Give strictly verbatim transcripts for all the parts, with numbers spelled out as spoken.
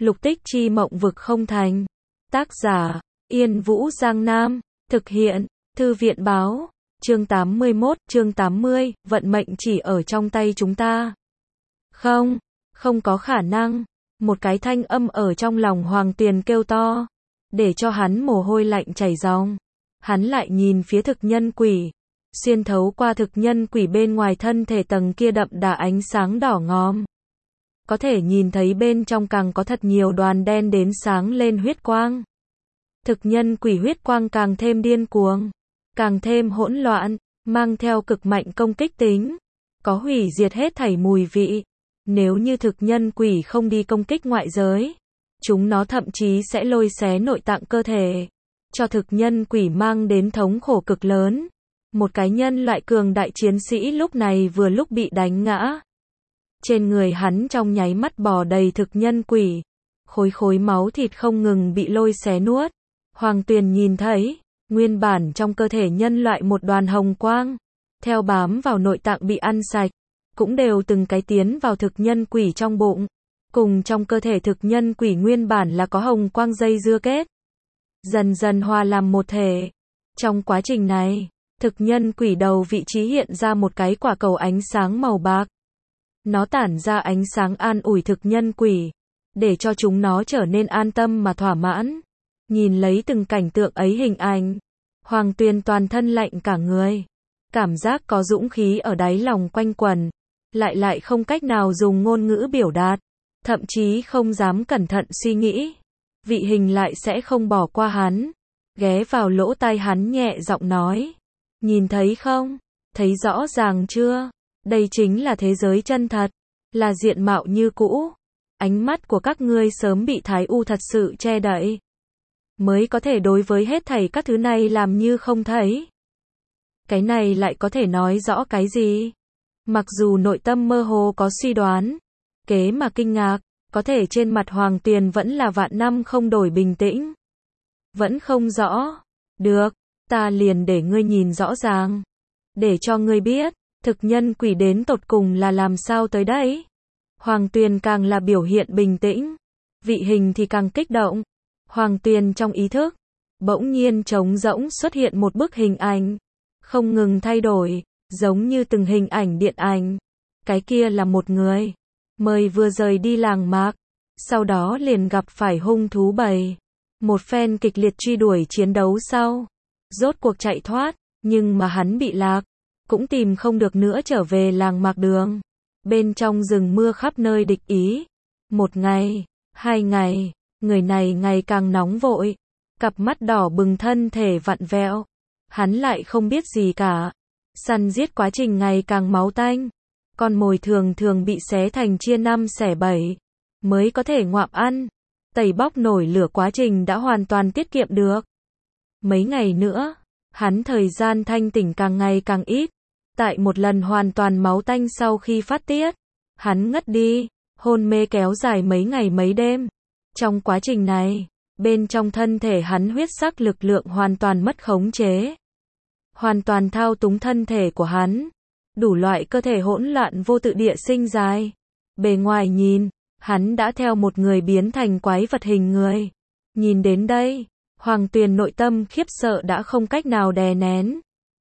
Lục Tích Chi mộng vực không thành. Tác giả, Yên Vũ Giang Nam. Thực hiện, Thư viện Báo. Chương tám mươi mốt, chương tám mươi, vận mệnh chỉ ở trong tay chúng ta. Không, không có khả năng. Một cái thanh âm ở trong lòng Hoàng Tuyền kêu to, để cho hắn mồ hôi lạnh chảy ròng. Hắn lại nhìn phía thực nhân quỷ, xuyên thấu qua thực nhân quỷ bên ngoài thân thể tầng kia đậm đà ánh sáng đỏ ngòm. Có thể nhìn thấy bên trong càng có thật nhiều đoàn đen đến sáng lên huyết quang. Thực nhân quỷ huyết quang càng thêm điên cuồng, càng thêm hỗn loạn, mang theo cực mạnh công kích tính, có hủy diệt hết thảy mùi vị. Nếu như thực nhân quỷ không đi công kích ngoại giới, chúng nó thậm chí sẽ lôi xé nội tạng cơ thể, cho thực nhân quỷ mang đến thống khổ cực lớn. Một cái nhân loại cường đại chiến sĩ lúc này vừa lúc bị đánh ngã. Trên người hắn trong nháy mắt bò đầy thực nhân quỷ, khối khối máu thịt không ngừng bị lôi xé nuốt. Hoàng Tuyền nhìn thấy, nguyên bản trong cơ thể nhân loại một đoàn hồng quang, theo bám vào nội tạng bị ăn sạch, cũng đều từng cái tiến vào thực nhân quỷ trong bụng. Cùng trong cơ thể thực nhân quỷ nguyên bản là có hồng quang dây dưa kết, dần dần hòa làm một thể. Trong quá trình này, thực nhân quỷ đầu vị trí hiện ra một cái quả cầu ánh sáng màu bạc. Nó tản ra ánh sáng an ủi thực nhân quỷ, để cho chúng nó trở nên an tâm mà thỏa mãn. Nhìn lấy từng cảnh tượng ấy hình ảnh, Hoàng Tuyền toàn thân lạnh cả người. Cảm giác có dũng khí ở đáy lòng quanh quẩn, lại lại không cách nào dùng ngôn ngữ biểu đạt, thậm chí không dám cẩn thận suy nghĩ. Vị hình lại sẽ không bỏ qua hắn, ghé vào lỗ tai hắn nhẹ giọng nói, nhìn thấy không, thấy rõ ràng chưa, đây chính là thế giới chân thật, là diện mạo như cũ. Ánh mắt của các ngươi sớm bị Thái U thật sự che đậy, mới có thể đối với hết thảy các thứ này làm như không thấy. Cái này lại có thể nói rõ cái gì? Mặc dù nội tâm mơ hồ có suy đoán, kế mà kinh ngạc, có thể trên mặt Hoàng Tuyền vẫn là vạn năm không đổi bình tĩnh. Vẫn không rõ. Được, ta liền để ngươi nhìn rõ ràng. Để cho ngươi biết, thực nhân quỷ đến tột cùng là làm sao tới đấy. Hoàng Tuyền càng là biểu hiện bình tĩnh, vị hình thì càng kích động. Hoàng Tuyền trong ý thức, bỗng nhiên trống rỗng xuất hiện một bức hình ảnh, không ngừng thay đổi, giống như từng hình ảnh điện ảnh. Cái kia là một người, mới vừa rời đi làng mạc, sau đó liền gặp phải hung thú bầy. Một phen kịch liệt truy đuổi chiến đấu sau, rốt cuộc chạy thoát, nhưng mà hắn bị lạc, cũng tìm không được nữa trở về làng mạc đường. Bên trong rừng mưa khắp nơi địch ý. Một ngày, hai ngày, người này ngày càng nóng vội, cặp mắt đỏ bừng thân thể vặn vẹo. Hắn lại không biết gì cả. Săn giết quá trình ngày càng máu tanh. Con mồi thường thường bị xé thành chia năm xẻ bảy, mới có thể ngoạm ăn. Tẩy bóc nổi lửa quá trình đã hoàn toàn tiết kiệm được. Mấy ngày nữa, hắn thời gian thanh tỉnh càng ngày càng ít. Tại một lần hoàn toàn máu tanh sau khi phát tiết, hắn ngất đi, hôn mê kéo dài mấy ngày mấy đêm. Trong quá trình này, bên trong thân thể hắn huyết sắc lực lượng hoàn toàn mất khống chế, hoàn toàn thao túng thân thể của hắn. Đủ loại cơ thể hỗn loạn vô tự địa sinh dài. Bề ngoài nhìn, hắn đã theo một người biến thành quái vật hình người. Nhìn đến đây, Hoàng Tuyền nội tâm khiếp sợ đã không cách nào đè nén.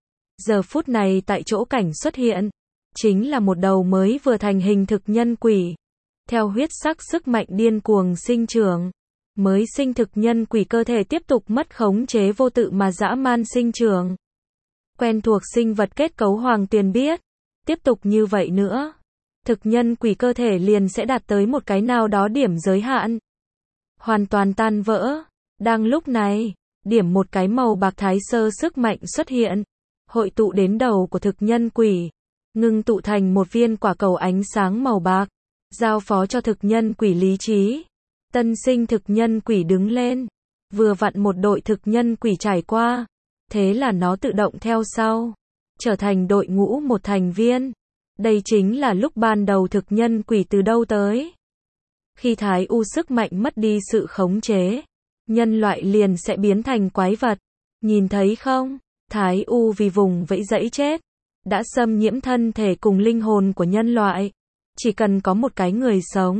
Giờ phút này tại chỗ cảnh xuất hiện, chính là một đầu mới vừa thành hình thực nhân quỷ. Theo huyết sắc sức mạnh điên cuồng sinh trưởng, mới sinh thực nhân quỷ cơ thể tiếp tục mất khống chế vô tự mà dã man sinh trưởng. Quen thuộc sinh vật kết cấu Hoàng Tuyền biết, tiếp tục như vậy nữa, thực nhân quỷ cơ thể liền sẽ đạt tới một cái nào đó điểm giới hạn, hoàn toàn tan vỡ. Đang lúc này, điểm một cái màu bạc thái sơ sức mạnh xuất hiện, hội tụ đến đầu của thực nhân quỷ, ngưng tụ thành một viên quả cầu ánh sáng màu bạc, giao phó cho thực nhân quỷ lý trí. Tân sinh thực nhân quỷ đứng lên, vừa vặn một đội thực nhân quỷ trải qua, thế là nó tự động theo sau, trở thành đội ngũ một thành viên. Đây chính là lúc ban đầu thực nhân quỷ từ đâu tới. Khi Thái U sức mạnh mất đi sự khống chế, nhân loại liền sẽ biến thành quái vật. Nhìn thấy không, Thái U vì vùng vẫy dẫy chết, đã xâm nhiễm thân thể cùng linh hồn của nhân loại. Chỉ cần có một cái người sống,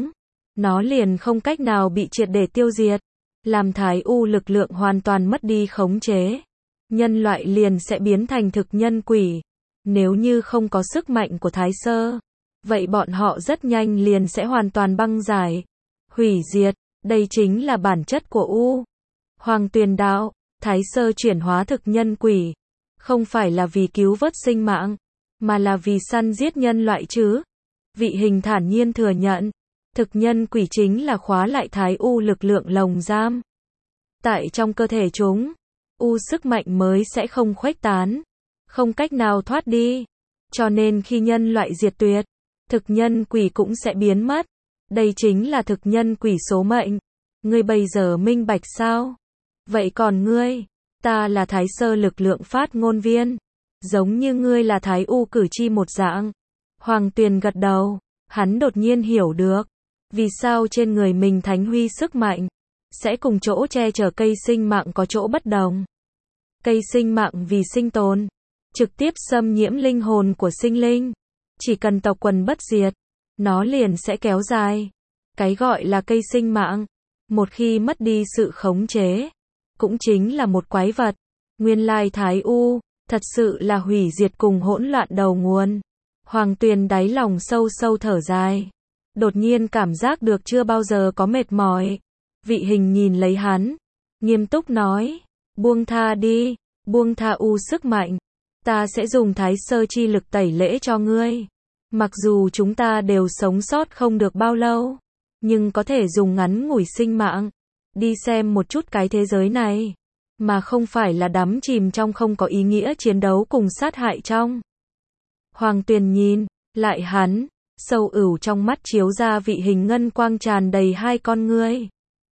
nó liền không cách nào bị triệt để tiêu diệt. Làm Thái U lực lượng hoàn toàn mất đi khống chế, nhân loại liền sẽ biến thành thực nhân quỷ. Nếu như không có sức mạnh của Thái Sơ, vậy bọn họ rất nhanh liền sẽ hoàn toàn băng giải, hủy diệt. Đây chính là bản chất của U Hoàng Tuyền đạo. Thái Sơ chuyển hóa thực nhân quỷ, không phải là vì cứu vớt sinh mạng, mà là vì săn giết nhân loại chứ. Vị Hình thản nhiên thừa nhận, thực nhân quỷ chính là khóa lại Thái U lực lượng lồng giam. Tại trong cơ thể chúng, U sức mạnh mới sẽ không khuếch tán, không cách nào thoát đi. Cho nên khi nhân loại diệt tuyệt, thực nhân quỷ cũng sẽ biến mất. Đây chính là thực nhân quỷ số mệnh. Ngươi bây giờ minh bạch sao? Vậy còn ngươi? Ta là Thái Sơ lực lượng phát ngôn viên, giống như ngươi là Thái U cử chi một dạng. Hoàng Tuyền gật đầu, hắn đột nhiên hiểu được, vì sao trên người mình thánh huy sức mạnh sẽ cùng chỗ che chở cây sinh mạng có chỗ bất đồng. Cây sinh mạng vì sinh tồn, trực tiếp xâm nhiễm linh hồn của sinh linh. Chỉ cần tộc quần bất diệt, nó liền sẽ kéo dài. Cái gọi là cây sinh mạng, một khi mất đi sự khống chế, cũng chính là một quái vật. Nguyên lai Thái U, thật sự là hủy diệt cùng hỗn loạn đầu nguồn. Hoàng Tuyền đáy lòng sâu sâu thở dài. Đột nhiên cảm giác được chưa bao giờ có mệt mỏi. Vị Hình nhìn lấy hắn, nghiêm túc nói, buông tha đi, buông tha U sức mạnh. Ta sẽ dùng Thái Sơ chi lực tẩy lễ cho ngươi. Mặc dù chúng ta đều sống sót không được bao lâu, nhưng có thể dùng ngắn ngủi sinh mạng, đi xem một chút cái thế giới này, mà không phải là đắm chìm trong không có ý nghĩa chiến đấu cùng sát hại trong. Hoàng Tuyền nhìn lại hắn, sâu ửu trong mắt chiếu ra vị Hình ngân quang tràn đầy hai con ngươi.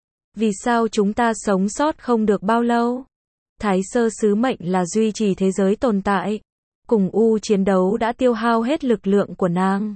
Vì sao chúng ta sống sót không được bao lâu? Thái Sơ sứ mệnh là duy trì thế giới tồn tại. Cùng U chiến đấu đã tiêu hao hết lực lượng của nàng.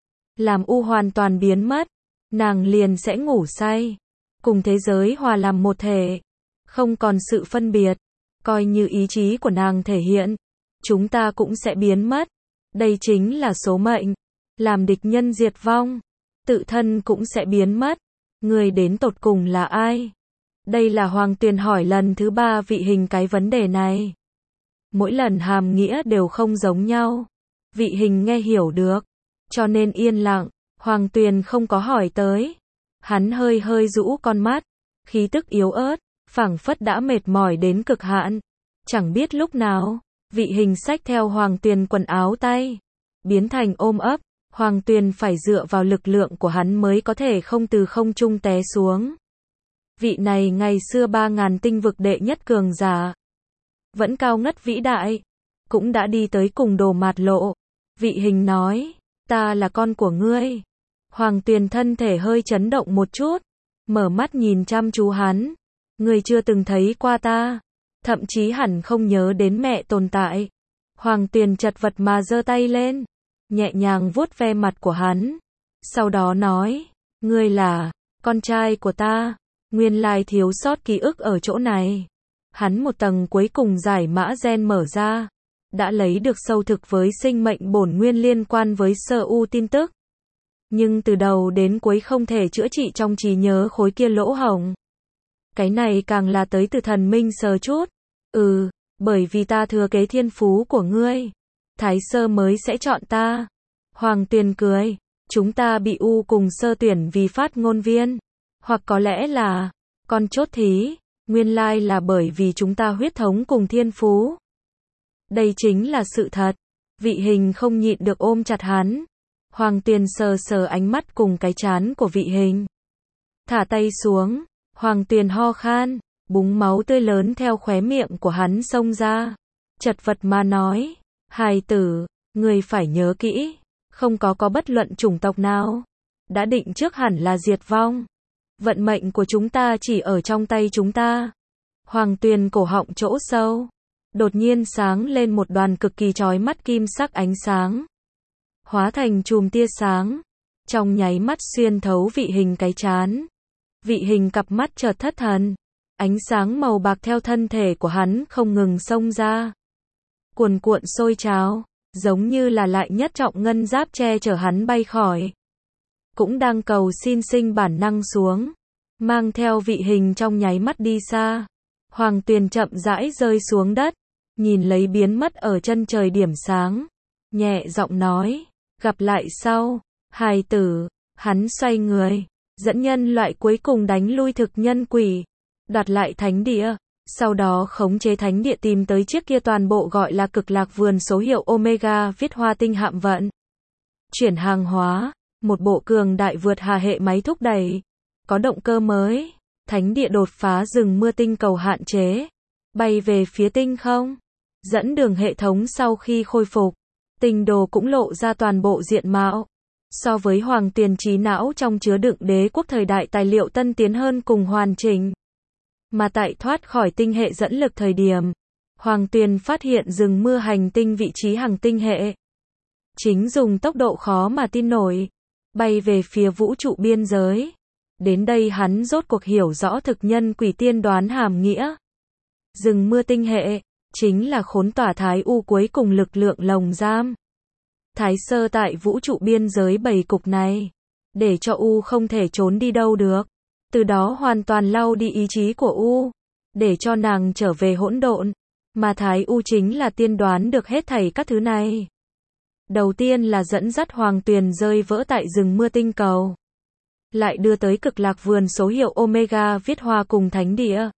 Làm U hoàn toàn biến mất, nàng liền sẽ ngủ say, cùng thế giới hòa làm một thể, không còn sự phân biệt. Coi như ý chí của nàng thể hiện, chúng ta cũng sẽ biến mất. Đây chính là số mệnh. Làm địch nhân diệt vong, tự thân cũng sẽ biến mất. Người đến tột cùng là ai? Đây là Hoàng Tuyền hỏi lần thứ ba vị Hình cái vấn đề này. Mỗi lần hàm nghĩa đều không giống nhau. Vị Hình nghe hiểu được, cho nên yên lặng. Hoàng Tuyền không có hỏi tới. Hắn hơi hơi rũ con mắt, khí tức yếu ớt, phảng phất đã mệt mỏi đến cực hạn. Chẳng biết lúc nào, vị Hình xách theo Hoàng Tuyền quần áo tay, biến thành ôm ấp. Hoàng Tuyền phải dựa vào lực lượng của hắn mới có thể không từ không trung té xuống. Vị này ngày xưa ba ngàn tinh vực đệ nhất cường giả, vẫn cao ngất vĩ đại, cũng đã đi tới cùng Đồ Mạt Lộ. Vị Hình nói, ta là con của ngươi. Hoàng Tuyền thân thể hơi chấn động một chút, mở mắt nhìn chăm chú hắn. Ngươi chưa từng thấy qua ta, thậm chí hẳn không nhớ đến mẹ tồn tại. Hoàng Tuyền chật vật mà giơ tay lên, nhẹ nhàng vuốt ve mặt của hắn. Sau đó nói, ngươi là con trai của ta. Nguyên lai thiếu sót ký ức ở chỗ này. Hắn một tầng cuối cùng giải mã gen mở ra, đã lấy được sâu thực với sinh mệnh bổn nguyên liên quan với Sơ U tin tức. Nhưng từ đầu đến cuối không thể chữa trị trong trí nhớ khối kia lỗ hổng. Cái này càng là tới từ thần minh sờ chút. Ừ, bởi vì ta thừa kế thiên phú của ngươi, Thái Sơ mới sẽ chọn ta. Hoàng Tuyền cười, chúng ta bị U cùng Sơ tuyển vì phát ngôn viên, hoặc có lẽ là con chốt thí, nguyên lai là bởi vì chúng ta huyết thống cùng thiên phú. Đây chính là sự thật. Vị Hình không nhịn được ôm chặt hắn. Hoàng Tuyền sờ sờ ánh mắt cùng cái trán của vị Hình. Thả tay xuống, Hoàng Tuyền ho khan, búng máu tươi lớn theo khóe miệng của hắn xông ra. Chật vật mà nói, hài tử, người phải nhớ kỹ, không có có bất luận chủng tộc nào đã định trước hẳn là diệt vong. Vận mệnh của chúng ta chỉ ở trong tay chúng ta. Hoàng Tuyền cổ họng chỗ sâu, đột nhiên sáng lên một đoàn cực kỳ chói mắt kim sắc ánh sáng, hóa thành chùm tia sáng, trong nháy mắt xuyên thấu vị Hình cái trán. Vị Hình cặp mắt chợt thất thần, ánh sáng màu bạc theo thân thể của hắn không ngừng xông ra, cuồn cuộn sôi trào, giống như là lại nhất trọng ngân giáp che chở hắn bay khỏi. cũng đang cầu xin sinh bản năng xuống, mang theo vị hình trong nháy mắt đi xa. Hoàng Tuyền chậm rãi rơi xuống đất, nhìn lấy biến mất ở chân trời điểm sáng, nhẹ giọng nói, gặp lại sau, hài tử. Hắn xoay người, dẫn nhân loại cuối cùng đánh lui thực nhân quỷ, đoạt lại thánh địa, sau đó khống chế thánh địa tìm tới chiếc kia toàn bộ gọi là cực lạc vườn số hiệu Omega viết hoa tinh hạm vận. Chuyển hàng hóa, một bộ cường đại vượt hà hệ máy thúc đẩy, có động cơ mới, thánh địa đột phá rừng mưa tinh cầu hạn chế, bay về phía tinh không. Dẫn đường hệ thống sau khi khôi phục, tinh đồ cũng lộ ra toàn bộ diện mạo. So với Hoàng Tuyền trí não trong chứa đựng đế quốc thời đại tài liệu tân tiến hơn cùng hoàn chỉnh. Mà tại thoát khỏi tinh hệ dẫn lực thời điểm, Hoàng Tuyền phát hiện rừng mưa hành tinh vị trí hàng tinh hệ. Chính dùng tốc độ khó mà tin nổi, bay về phía vũ trụ biên giới. Đến đây hắn rốt cuộc hiểu rõ thực nhân quỷ tiên đoán hàm nghĩa. Rừng mưa tinh hệ, chính là khốn tỏa Thái U cuối cùng lực lượng lồng giam. Thái Sơ tại vũ trụ biên giới bày cục này, để cho U không thể trốn đi đâu được, từ đó hoàn toàn lau đi ý chí của U, để cho nàng trở về hỗn độn, mà Thái U chính là tiên đoán được hết thảy các thứ này. Đầu tiên là dẫn dắt Hoàng Tuyền rơi vỡ tại rừng mưa tinh cầu, lại đưa tới cực lạc vườn số hiệu Omega viết hoa cùng thánh địa.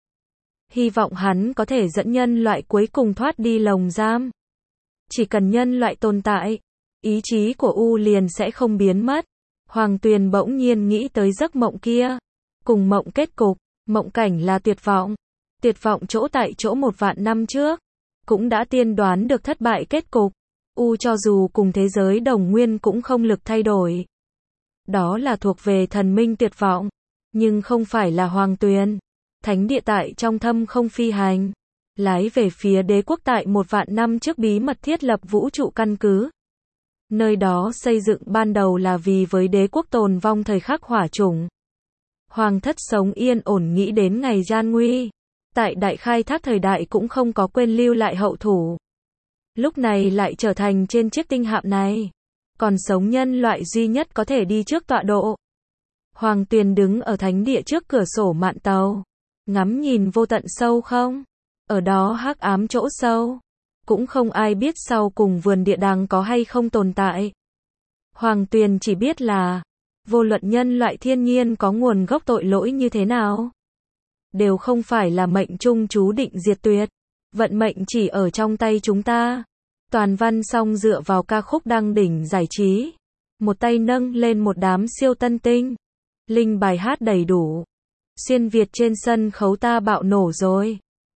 Hy vọng hắn có thể dẫn nhân loại cuối cùng thoát đi lồng giam. Chỉ cần nhân loại tồn tại, ý chí của U liền sẽ không biến mất. Hoàng Tuyền bỗng nhiên nghĩ tới giấc mộng kia. Cùng mộng kết cục, mộng cảnh là tuyệt vọng. Tuyệt vọng chỗ tại chỗ một vạn năm trước. Cũng đã tiên đoán được thất bại kết cục. U cho dù cùng thế giới đồng nguyên cũng không lực thay đổi. Đó là thuộc về thần minh tuyệt vọng. Nhưng không phải là Hoàng Tuyền. Thánh địa tại trong thâm không phi hành. Lái về phía đế quốc tại một vạn năm trước bí mật thiết lập vũ trụ căn cứ. Nơi đó xây dựng ban đầu là vì với đế quốc tồn vong thời khắc hỏa chủng. Hoàng thất sống yên ổn nghĩ đến ngày gian nguy. Tại đại khai thác thời đại cũng không có quên lưu lại hậu thủ. Lúc này lại trở thành trên chiếc tinh hạm này. Còn sống nhân loại duy nhất có thể đi trước tọa độ. Hoàng Tuyền đứng ở thánh địa trước cửa sổ mạn tàu. Ngắm nhìn vô tận sâu không? Ở đó hắc ám chỗ sâu. Cũng không ai biết sau cùng vườn địa đàng có hay không tồn tại. Hoàng Tuyền chỉ biết là, vô luận nhân loại thiên nhiên có nguồn gốc tội lỗi như thế nào, đều không phải là mệnh trung chú định diệt tuyệt. Vận mệnh chỉ ở trong tay chúng ta. Toàn văn xong dựa vào ca khúc đăng đỉnh giải trí. Một tay nâng lên một đám siêu tân tinh. Linh bài hát đầy đủ. Xuyên Việt trên sân khấu ta bạo nổ rồi.